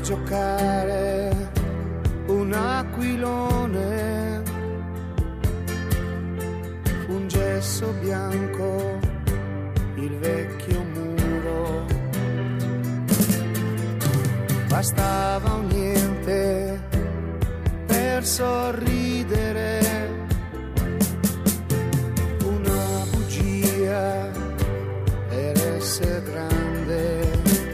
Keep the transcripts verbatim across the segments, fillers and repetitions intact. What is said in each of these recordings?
giocare un aquilone, un gesso bianco, il vecchio muro. Bastava un niente per sorridere, una bugia per essere grande.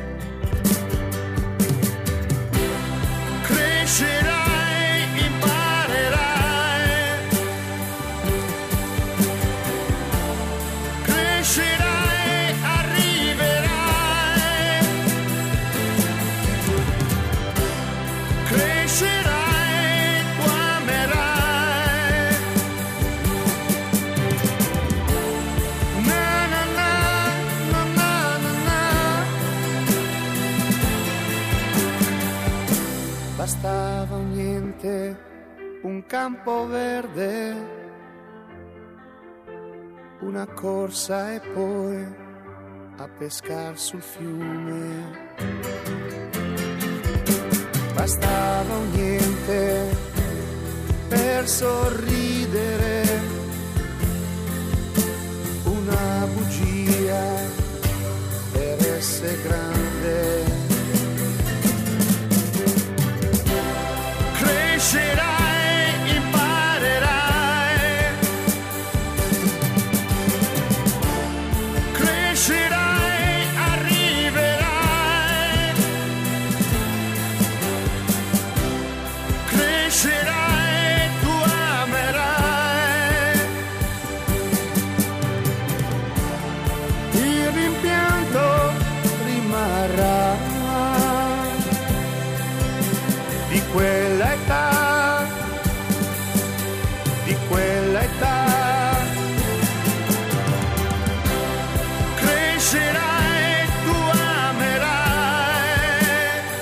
Crescerai, imparerai, crescerai, arriverai, crescerai, tu amerai. Na na na, na na na na. Bastava un niente, un campo verde, una corsa e poi a pescar sul fiume. Bastava un niente per sorridere, una bugia per essere grande. Crescerai, imparerai, crescerai, arriverai, crescerai, tu amerai. Il rimpianto rimarrà di quella età, di quella età. Crescerai, tu amerai.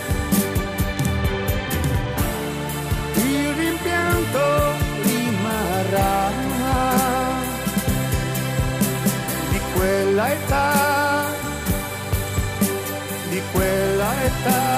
Il rimpianto rimarrà di quella età, di quella età.